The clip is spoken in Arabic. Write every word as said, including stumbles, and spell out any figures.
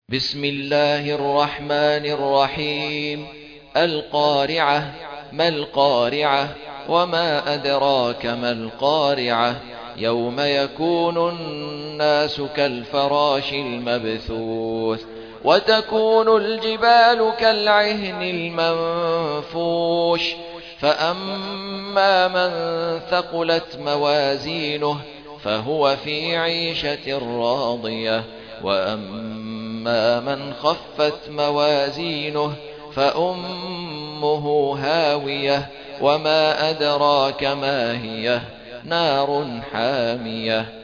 بسم الله الرحمن الرحيم. القارعة. ما القارعة؟ وما أدراك ما القارعة؟ يوم يكون الناس كالفراش المبثوث وتكون الجبال كالعهن المنفوش فأما من ثقلت موازينه فهو في عيشة راضية وأما من خفت موازينه فأمه هاوية وما أدراك ما هي نار حامية